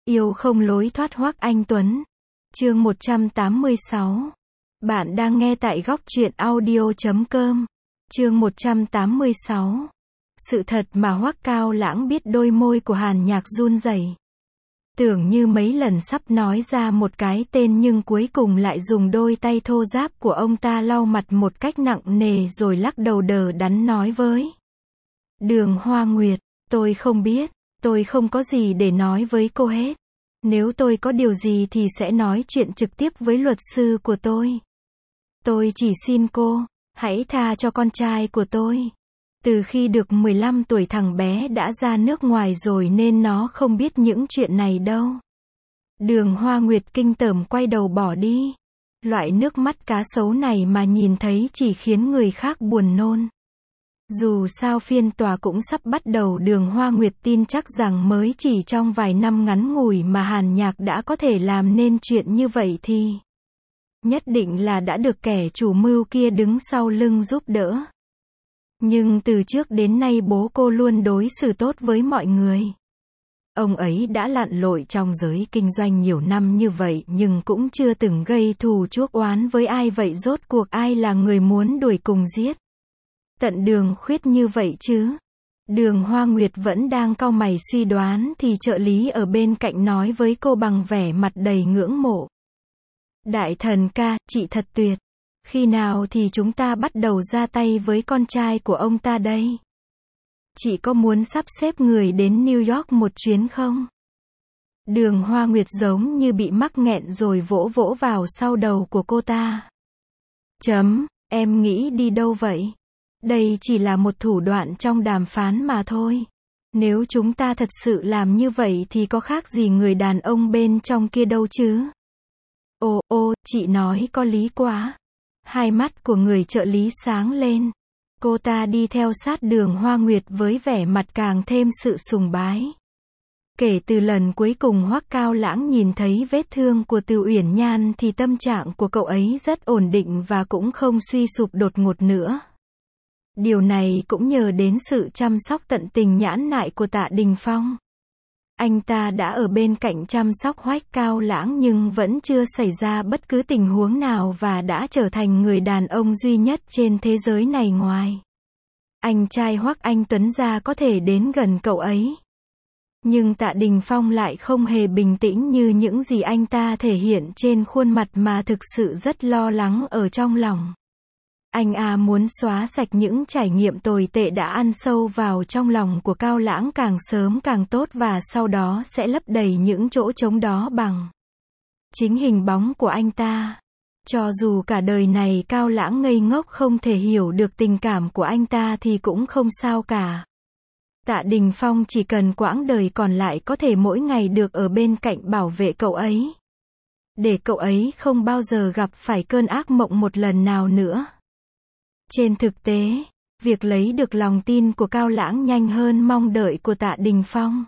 Yêu không lối thoát Hoắc Anh Tuấn. Chương 186. Bạn đang nghe tại góc truyện audio.com. Chương 186. Sự thật mà Hoắc Cao Lãng biết. Đôi môi của Hàn Nhạc run rẩy. Tưởng như mấy lần sắp nói ra một cái tên nhưng cuối cùng lại dùng đôi tay thô ráp của ông ta lau mặt một cách nặng nề rồi lắc đầu đờ đẫn nói với Đường Hoa Nguyệt, tôi không biết, tôi không có gì để nói với cô hết. Nếu tôi có điều gì thì sẽ nói chuyện trực tiếp với luật sư của tôi. Tôi chỉ xin cô, hãy tha cho con trai của tôi. Từ khi được 15 tuổi thằng bé đã ra nước ngoài rồi nên nó không biết những chuyện này đâu. Đường Hoa Nguyệt kinh tởm quay đầu bỏ đi. Loại nước mắt cá sấu này mà nhìn thấy chỉ khiến người khác buồn nôn. Dù sao phiên tòa cũng sắp bắt đầu. Đường Hoa Nguyệt tin chắc rằng mới chỉ trong vài năm ngắn ngủi mà Hàn Nhạc đã có thể làm nên chuyện như vậy thì nhất định là đã được kẻ chủ mưu kia đứng sau lưng giúp đỡ. Nhưng từ trước đến nay bố cô luôn đối xử tốt với mọi người. Ông ấy đã lặn lội trong giới kinh doanh nhiều năm như vậy nhưng cũng chưa từng gây thù chuốc oán với ai. Vậy rốt cuộc ai là người muốn đuổi cùng giết tận Đường Khuyết như vậy chứ? Đường Hoa Nguyệt vẫn đang cau mày suy đoán thì trợ lý ở bên cạnh nói với cô bằng vẻ mặt đầy ngưỡng mộ. Đại thần ca, chị thật tuyệt. Khi nào thì chúng ta bắt đầu ra tay với con trai của ông ta đây? Chị có muốn sắp xếp người đến New York một chuyến không? Đường Hoa Nguyệt giống như bị mắc nghẹn rồi vỗ vỗ vào sau đầu của cô ta. Em nghĩ đi đâu vậy? Đây chỉ là một thủ đoạn trong đàm phán mà thôi. Nếu chúng ta thật sự làm như vậy thì có khác gì người đàn ông bên trong kia đâu chứ? Ô, chị nói có lý quá. Hai mắt của người trợ lý sáng lên. Cô ta đi theo sát Đường Hoa Nguyệt với vẻ mặt càng thêm sự sùng bái. Kể từ lần cuối cùng Hoắc Cao Lãng nhìn thấy vết thương của Từ Uyển Nhan thì tâm trạng của cậu ấy rất ổn định và cũng không suy sụp đột ngột nữa. Điều này cũng nhờ đến sự chăm sóc tận tình nhãn nại của Tạ Đình Phong. Anh ta đã ở bên cạnh chăm sóc Hoắc Cao Lãng nhưng vẫn chưa xảy ra bất cứ tình huống nào và đã trở thành người đàn ông duy nhất trên thế giới này ngoài anh trai Hoắc Anh Tuấn ra có thể đến gần cậu ấy. Nhưng Tạ Đình Phong lại không hề bình tĩnh như những gì anh ta thể hiện trên khuôn mặt mà thực sự rất lo lắng ở trong lòng. Anh muốn xóa sạch những trải nghiệm tồi tệ đã ăn sâu vào trong lòng của Cao Lãng càng sớm càng tốt và sau đó sẽ lấp đầy những chỗ trống đó bằng chính hình bóng của anh ta. Cho dù cả đời này Cao Lãng ngây ngốc không thể hiểu được tình cảm của anh ta thì cũng không sao cả. Tạ Đình Phong chỉ cần quãng đời còn lại có thể mỗi ngày được ở bên cạnh bảo vệ cậu ấy. Để cậu ấy không bao giờ gặp phải cơn ác mộng một lần nào nữa. Trên thực tế, việc lấy được lòng tin của Cao Lãng nhanh hơn mong đợi của Tạ Đình Phong.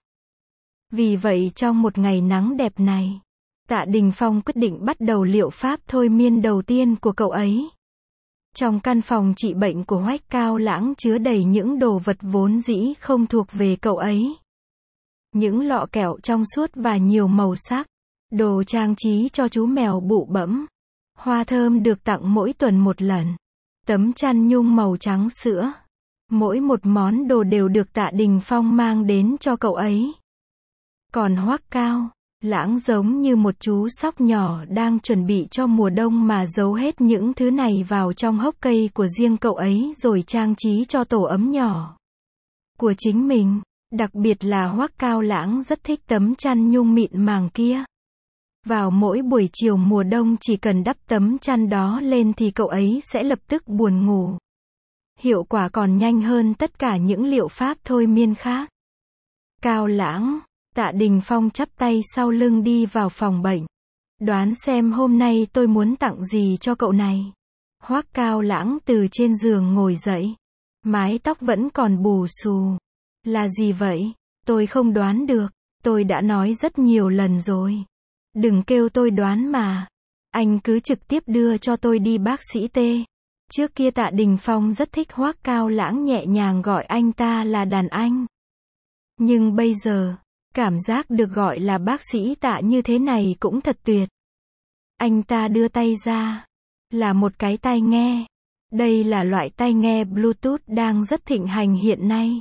Vì vậy trong một ngày nắng đẹp này, Tạ Đình Phong quyết định bắt đầu liệu pháp thôi miên đầu tiên của cậu ấy. Trong căn phòng trị bệnh của Hoắc Cao Lãng chứa đầy những đồ vật vốn dĩ không thuộc về cậu ấy. Những lọ kẹo trong suốt và nhiều màu sắc, đồ trang trí cho chú mèo bụ bẫm, hoa thơm được tặng mỗi tuần một lần, tấm chăn nhung màu trắng sữa. Mỗi một món đồ đều được Tạ Đình Phong mang đến cho cậu ấy. Còn Hoắc Cao Lãng giống như một chú sóc nhỏ đang chuẩn bị cho mùa đông mà giấu hết những thứ này vào trong hốc cây của riêng cậu ấy rồi trang trí cho tổ ấm nhỏ của chính mình. Đặc biệt là Hoắc Cao Lãng rất thích tấm chăn nhung mịn màng kia. Vào mỗi buổi chiều mùa đông chỉ cần đắp tấm chăn đó lên thì cậu ấy sẽ lập tức buồn ngủ. Hiệu quả còn nhanh hơn tất cả những liệu pháp thôi miên khác. Cao Lãng, Tạ Đình Phong chắp tay sau lưng đi vào phòng bệnh. Đoán xem hôm nay tôi muốn tặng gì cho cậu này. Hoắc Cao Lãng từ trên giường ngồi dậy. Mái tóc vẫn còn bù xù. Là gì vậy? Tôi không đoán được. Tôi đã nói rất nhiều lần rồi. Đừng kêu tôi đoán mà. Anh cứ trực tiếp đưa cho tôi đi bác sĩ T. Trước kia Tạ Đình Phong rất thích Hoắc Cao Lãng nhẹ nhàng gọi anh ta là đàn anh. Nhưng bây giờ, Cảm giác được gọi là bác sĩ Tạ như thế này cũng thật tuyệt. Anh ta đưa tay ra. Là một cái tai nghe. Đây là loại tai nghe Bluetooth đang rất thịnh hành hiện nay.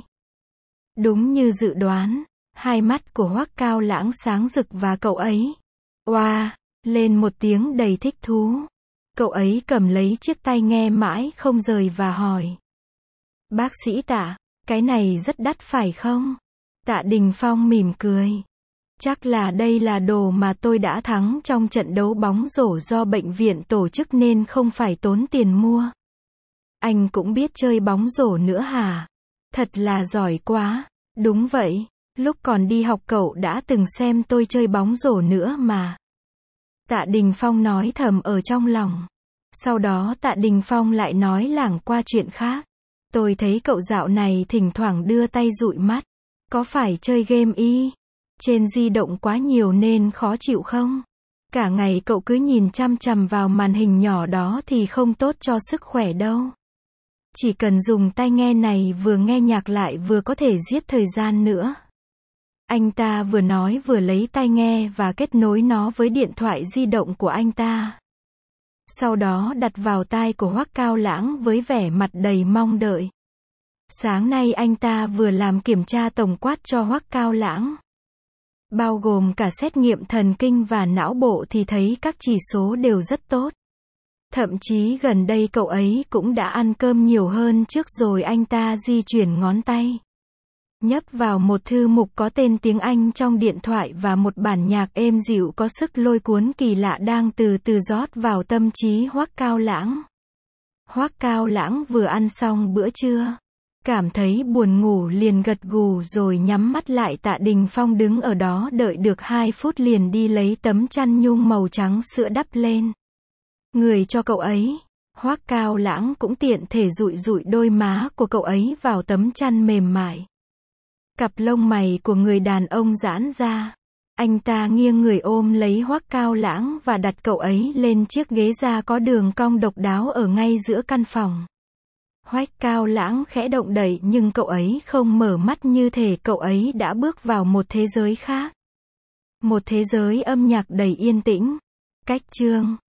Đúng như dự đoán, hai mắt của Hoắc Cao Lãng sáng rực và cậu ấy oa lên một tiếng đầy thích thú. Cậu ấy cầm lấy chiếc tai nghe mãi không rời và hỏi. Bác sĩ Tạ, cái này rất đắt phải không? Tạ Đình Phong mỉm cười. Chắc là đây là đồ mà tôi đã thắng trong trận đấu bóng rổ do bệnh viện tổ chức nên không phải tốn tiền mua. Anh cũng biết chơi bóng rổ nữa hả? Thật là giỏi quá. Đúng vậy, lúc còn đi học cậu đã từng xem tôi chơi bóng rổ nữa mà. Tạ Đình Phong nói thầm ở trong lòng. Sau đó Tạ Đình Phong lại nói lảng qua chuyện khác. Tôi thấy cậu dạo này thỉnh thoảng đưa tay dụi mắt. Có phải chơi game trên di động quá nhiều nên khó chịu không? Cả ngày cậu cứ nhìn chăm chằm vào màn hình nhỏ đó thì không tốt cho sức khỏe đâu. Chỉ cần dùng tai nghe này vừa nghe nhạc lại vừa có thể giết thời gian nữa. Anh ta vừa nói vừa lấy tai nghe và kết nối nó với điện thoại di động của anh ta. Sau đó đặt vào tai của Hoắc Cao Lãng với vẻ mặt đầy mong đợi. Sáng nay anh ta vừa làm kiểm tra tổng quát cho Hoắc Cao Lãng. Bao gồm cả xét nghiệm thần kinh và não bộ thì thấy các chỉ số đều rất tốt. Thậm chí gần đây cậu ấy cũng đã ăn cơm nhiều hơn trước rồi anh ta di chuyển ngón tay. Nhấp vào một thư mục có tên tiếng Anh trong điện thoại và một bản nhạc êm dịu có sức lôi cuốn kỳ lạ đang từ từ rót vào tâm trí Hoắc Cao Lãng. Hoắc Cao Lãng vừa ăn xong bữa trưa. Cảm thấy buồn ngủ liền gật gù rồi nhắm mắt lại. Tạ Đình Phong đứng ở đó đợi được 2 phút liền đi lấy tấm chăn nhung màu trắng sữa đắp lên. Người cho cậu ấy. Hoắc Cao Lãng cũng tiện thể dụi dụi đôi má của cậu ấy vào tấm chăn mềm mại. Cặp lông mày của người đàn ông giãn ra. Anh ta nghiêng người ôm lấy Hoắc Cao Lãng và đặt cậu ấy lên chiếc ghế da có đường cong độc đáo ở ngay giữa căn phòng. Hoắc Cao Lãng khẽ động đậy nhưng cậu ấy không mở mắt, như thể cậu ấy đã bước vào một thế giới khác. Một thế giới âm nhạc đầy yên tĩnh. Cách chương